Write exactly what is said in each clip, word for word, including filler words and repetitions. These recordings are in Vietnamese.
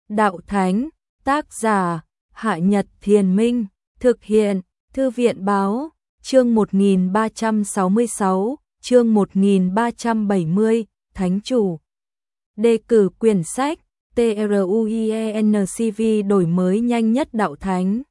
Đạo Thánh, tác giả, Hạ Nhật Thiền Minh, thực hiện, Thư viện Báo, chương một nghìn ba trăm sáu mươi sáu, chương một nghìn ba trăm bảy mươi, Thánh Chủ. Đề cử quyển sách, TRUIENCV đổi mới nhanh nhất Đạo Thánh.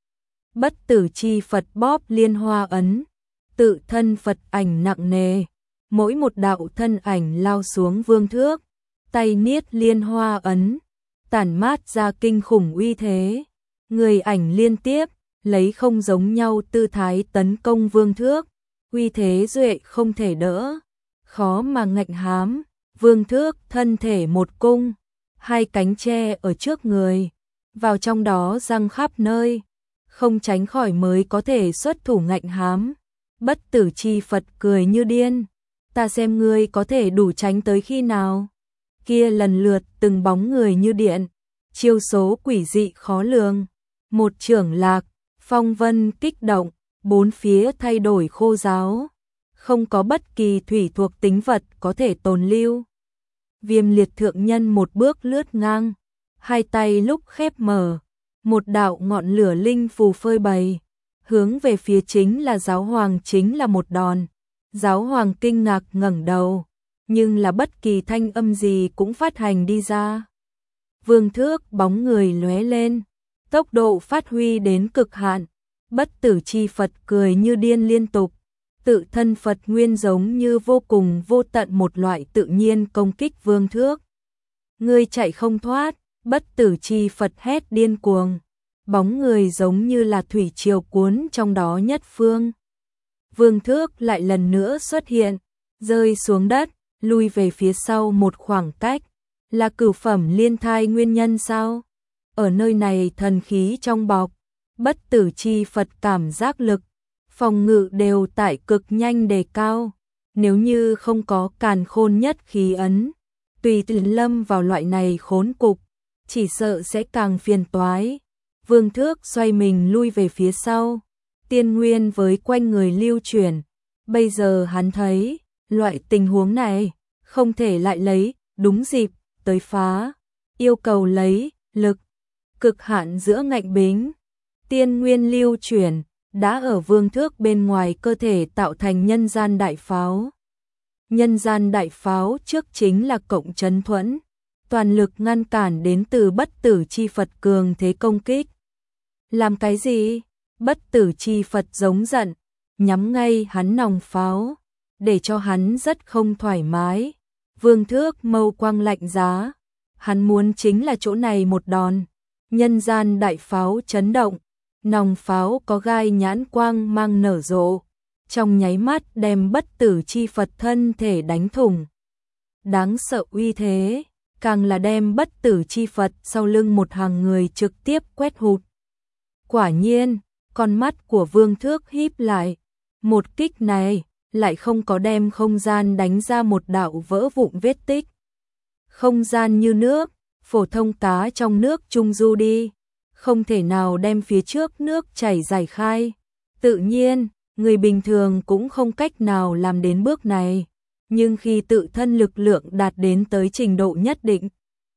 Bất tử chi Phật bóp liên hoa ấn, tự thân Phật ảnh nặng nề, mỗi một đạo thân ảnh lao xuống vương thước, tay niết liên hoa ấn, tản mát ra kinh khủng uy thế, người ảnh liên tiếp, lấy không giống nhau tư thái tấn công vương thước, uy thế duệ không thể đỡ, khó mà ngạnh hám, vương thước thân thể một cung, hai cánh tre ở trước người, vào trong đó răng khắp nơi, không tránh khỏi mới có thể xuất thủ ngạnh hám. Bất tử chi Phật cười như điên, ta xem ngươi có thể đủ tránh tới khi nào. Kia lần lượt từng bóng người như điện, chiêu số quỷ dị khó lường, một chưởng lạc, phong vân kích động, bốn phía thay đổi khô ráo, không có bất kỳ thủy thuộc tính vật có thể tồn lưu. Viêm liệt thượng nhân một bước lướt ngang, hai tay lúc khép mở, một đạo ngọn lửa linh phù phơi bày, hướng về phía chính là giáo hoàng chính là một đòn. Giáo hoàng kinh ngạc ngẩng đầu, nhưng là bất kỳ thanh âm gì cũng phát hành đi ra. Vương thước bóng người lóe lên, tốc độ phát huy đến cực hạn, bất tử chi Phật cười như điên liên tục, tự thân Phật nguyên giống như vô cùng vô tận một loại tự nhiên công kích vương thước. Ngươi chạy không thoát, bất tử chi Phật hét điên cuồng, bóng người giống như là thủy triều cuốn trong đó nhất phương. Vương thước lại lần nữa xuất hiện, rơi xuống đất, lui về phía sau một khoảng cách, là cửu phẩm liên thai nguyên nhân sao? Ở nơi này thần khí trong bọc, bất tử chi Phật cảm giác lực, phòng ngự đều tại cực nhanh đề cao, nếu như không có càn khôn nhất khí ấn, tùy tiện lâm vào loại này khốn cục, chỉ sợ sẽ càng phiền toái. Vương thước xoay mình lui về phía sau, tiên nguyên với quanh người lưu chuyển, bây giờ hắn thấy, loại tình huống này, không thể lại lấy, đúng dịp, tới phá, yêu cầu lấy, lực, cực hạn giữa ngạnh bính, tiên nguyên lưu chuyển, đã ở vương thước bên ngoài cơ thể tạo thành nhân gian đại pháo. Nhân gian đại pháo trước chính là cộng chấn thuẫn, toàn lực ngăn cản đến từ bất tử chi Phật cường thế công kích. Làm cái gì? Bất tử chi Phật giống giận, nhắm ngay hắn nòng pháo, để cho hắn rất không thoải mái. Vương thước mâu quang lạnh giá, hắn muốn chính là chỗ này một đòn. Nhân gian đại pháo chấn động, nòng pháo có gai nhãn quang mang nở rộ, trong nháy mắt đem bất tử chi Phật thân thể đánh thủng. Đáng sợ uy thế, càng là đem bất tử chi Phật sau lưng một hàng người trực tiếp quét hụt. Quả nhiên, con mắt của vương thước híp lại, một kích này lại không có đem không gian đánh ra một đạo vỡ vụn vết tích. Không gian như nước, phổ thông cá trong nước trung du đi, không thể nào đem phía trước nước chảy giải khai. Tự nhiên, người bình thường cũng không cách nào làm đến bước này, nhưng khi tự thân lực lượng đạt đến tới trình độ nhất định,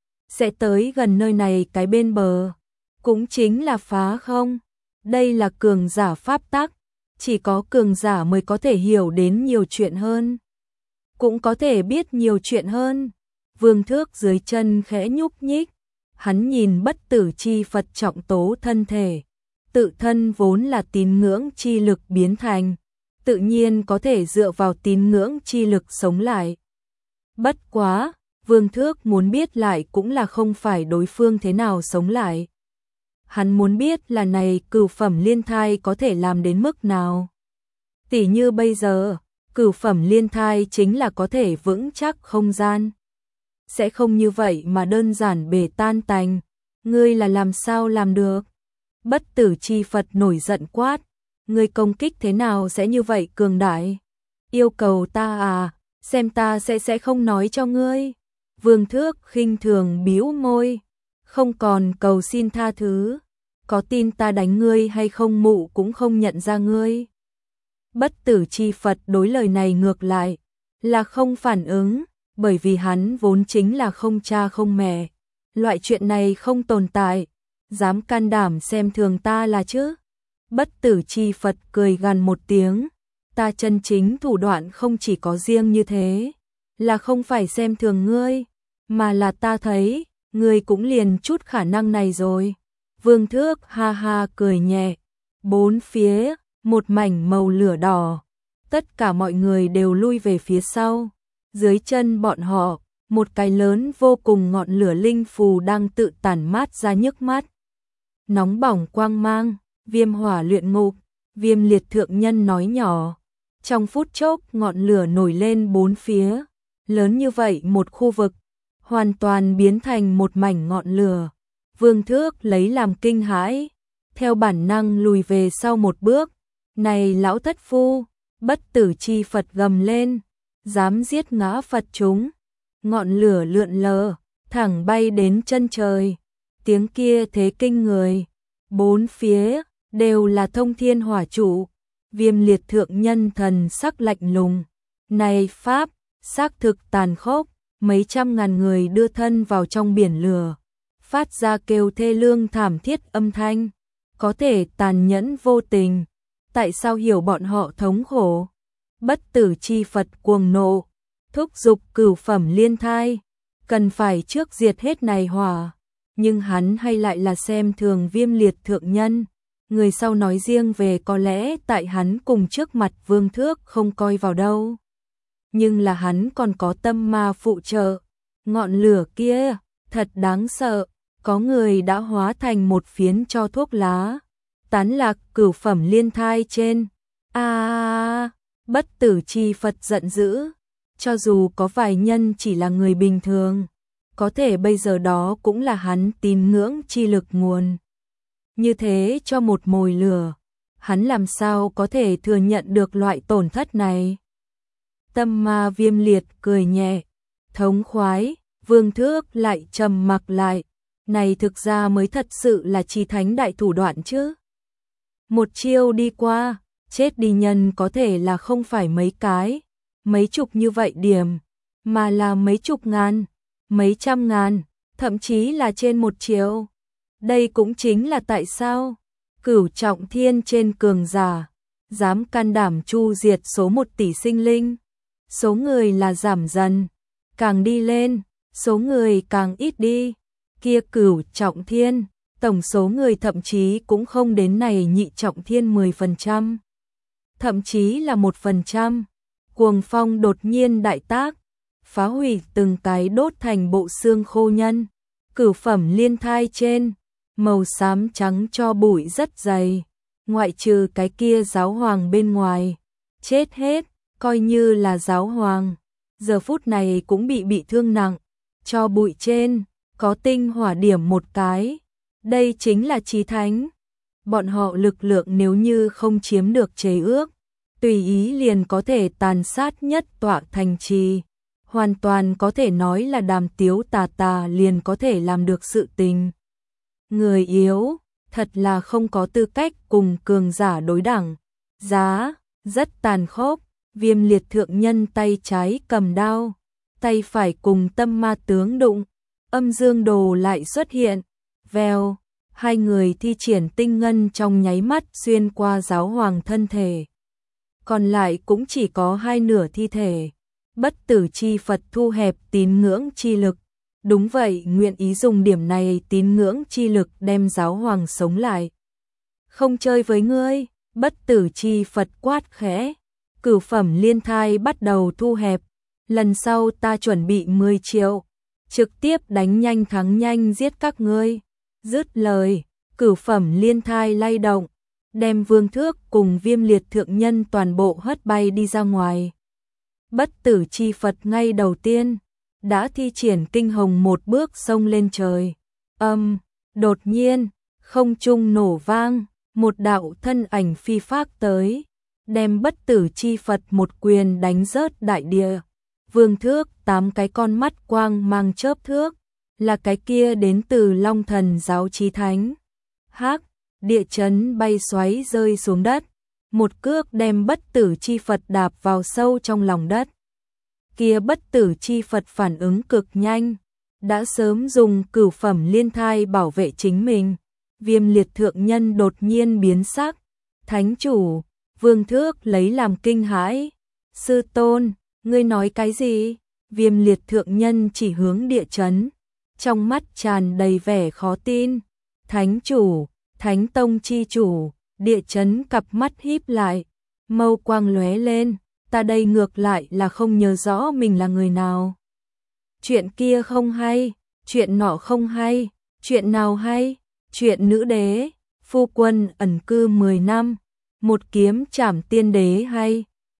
sẽ tới gần nơi này cái bên bờ, cũng chính là phá không. Đây là cường giả pháp tắc, chỉ có cường giả mới có thể hiểu đến nhiều chuyện hơn, cũng có thể biết nhiều chuyện hơn. Vương thước dưới chân khẽ nhúc nhích, hắn nhìn bất tử chi Phật trọng tố thân thể, tự thân vốn là tín ngưỡng chi lực biến thành, tự nhiên có thể dựa vào tín ngưỡng chi lực sống lại. Bất quá, vương thước muốn biết lại cũng là không phải đối phương thế nào sống lại. Hắn muốn biết là này cửu phẩm liên thai có thể làm đến mức nào. Tỉ như bây giờ, cửu phẩm liên thai chính là có thể vững chắc không gian. Sẽ không như vậy mà đơn giản bể tan tành. Ngươi là làm sao làm được? Bất tử chi Phật nổi giận quát. Ngươi công kích thế nào sẽ như vậy cường đại? Yêu cầu ta à, xem ta sẽ sẽ không nói cho ngươi. Vương thước khinh thường bĩu môi, không còn cầu xin tha thứ. Có tin ta đánh ngươi hay không mụ cũng không nhận ra ngươi. Bất tử chi Phật đối lời này ngược lại, là không phản ứng, bởi vì hắn vốn chính là không cha không mẹ, Loại chuyện này không tồn tại, dám can đảm xem thường ta là chứ? Bất tử chi Phật cười gằn một tiếng, ta chân chính thủ đoạn không chỉ có riêng như thế, là không phải xem thường ngươi, mà là ta thấy, ngươi cũng liền chút khả năng này rồi. Vương Thước ha ha cười nhẹ, bốn phía, một mảnh màu lửa đỏ, tất cả mọi người đều lui về phía sau, dưới chân bọn họ, một cái lớn vô cùng ngọn lửa linh phù đang tự tản mát ra nhức mắt. Nóng bỏng quang mang, Viêm Hỏa Luyện Ngục, Viêm Liệt thượng nhân nói nhỏ. Trong phút chốc ngọn lửa nổi lên bốn phía, lớn như vậy một khu vực, hoàn toàn biến thành một mảnh ngọn lửa. Vương Thước lấy làm kinh hãi, theo bản năng lùi về sau một bước. Này lão thất phu, bất tử chi Phật gầm lên, dám giết ngã Phật chúng. Ngọn lửa lượn lờ, thẳng bay đến chân trời. Tiếng kia thế kinh người, bốn phía đều là thông thiên hỏa trụ. Viêm Liệt thượng nhân thần sắc lạnh lùng, này pháp, xác thực tàn khốc, mấy trăm ngàn người đưa thân vào trong biển lửa, phát ra kêu thê lương thảm thiết âm thanh, có thể tàn nhẫn vô tình, tại sao hiểu bọn họ thống khổ? Bất tử chi Phật cuồng nộ, thúc giục cửu phẩm liên thai, cần phải trước diệt hết này hỏa, nhưng hắn hay lại là xem thường Viêm Liệt thượng nhân. Người sau nói riêng về có lẽ tại hắn cùng trước mặt Vương Thước không coi vào đâu. Nhưng là hắn còn có tâm ma phụ trợ. Ngọn lửa kia, thật đáng sợ, có người đã hóa thành một phiến cho thuốc lá. Tán lạc cửu phẩm liên thai trên. À, bất tử chi Phật giận dữ. Cho dù có vài nhân chỉ là người bình thường, có thể bây giờ đó cũng là hắn tín ngưỡng chi lực nguồn. Như thế cho một mồi lửa, hắn làm sao có thể thừa nhận được loại tổn thất này? Tâm ma Viêm Liệt cười nhẹ, thống khoái, Vương Thước lại trầm mặc lại, này thực ra mới thật sự là chi thánh đại thủ đoạn chứ. Một chiêu đi qua, chết đi nhân có thể là không phải mấy cái, mấy chục như vậy điểm, mà là mấy chục ngàn, mấy trăm ngàn, thậm chí là trên một triệu. Đây cũng chính là tại sao Cửu Trọng Thiên trên cường giả dám can đảm chu diệt số một tỷ sinh linh. Số người là giảm dần, càng đi lên, số người càng ít đi. Kia Cửu Trọng Thiên, tổng số người thậm chí cũng không đến này Nhị Trọng Thiên mười phần trăm, thậm chí là một phần trăm. Cuồng phong đột nhiên đại tác, phá hủy từng cái đốt thành bộ xương khô nhân. Cửu phẩm liên thai trên, màu xám trắng cho bụi rất dày, ngoại trừ cái kia giáo hoàng bên ngoài, chết hết, coi như là giáo hoàng, giờ phút này cũng bị bị thương nặng, cho bụi trên, có tinh hỏa điểm một cái, đây chính là chí thánh. Bọn họ lực lượng nếu như không chiếm được chế ước, tùy ý liền có thể tàn sát nhất tọa thành trì, hoàn toàn có thể nói là Đàm Tiếu tà tà liền có thể làm được sự tình. Người yếu, thật là không có tư cách cùng cường giả đối đẳng. Giá, rất tàn khốc, Viêm Liệt thượng nhân tay trái cầm đao, tay phải cùng tâm ma tướng đụng, âm dương đồ lại xuất hiện, vèo, hai người thi triển tinh ngân trong nháy mắt xuyên qua giáo hoàng thân thể. Còn lại cũng chỉ có hai nửa thi thể. Bất tử chi Phật thu hẹp tín ngưỡng chi lực. Đúng vậy, nguyện ý dùng điểm này tín ngưỡng chi lực đem giáo hoàng sống lại. Không chơi với ngươi, bất tử chi Phật quát khẽ. Cửu phẩm liên thai bắt đầu thu hẹp. Lần sau ta chuẩn bị mười triệu. Trực tiếp đánh nhanh thắng nhanh giết các ngươi. Dứt lời, cửu phẩm liên thai lay động. Đem Vương Thước cùng Viêm Liệt thượng nhân toàn bộ hất bay đi ra ngoài. Bất tử chi Phật ngay đầu tiên đã thi triển kinh hồng một bước xông lên trời. Âm, đột nhiên, không trung nổ vang, một đạo thân ảnh phi phác tới, đem bất tử chi Phật một quyền đánh rớt đại địa. Vương Thước tám cái con mắt quang mang chớp thước, là cái kia đến từ Long Thần giáo chí thánh. Hắc, địa chấn bay xoáy rơi xuống đất, một cước đem bất tử chi Phật đạp vào sâu trong lòng đất. Kia bất tử chi Phật phản ứng cực nhanh, đã sớm dùng cửu phẩm liên thai bảo vệ chính mình. Viêm liệt thượng nhân đột nhiên biến sắc. Thánh chủ, Vương Thước lấy làm kinh hãi. Sư tôn, ngươi nói cái gì? Viêm liệt thượng nhân chỉ hướng địa chấn, trong mắt tràn đầy vẻ khó tin. Thánh chủ, Thánh tông chi chủ, địa chấn cặp mắt híp lại, mâu quang lóe lên, ta đây ngược lại là không nhớ rõ mình là người nào. Chuyện kia không hay, chuyện nọ không hay, chuyện nào hay? Chuyện nữ đế, phu quân ẩn cư mười năm, một kiếm trảm tiên đế hay?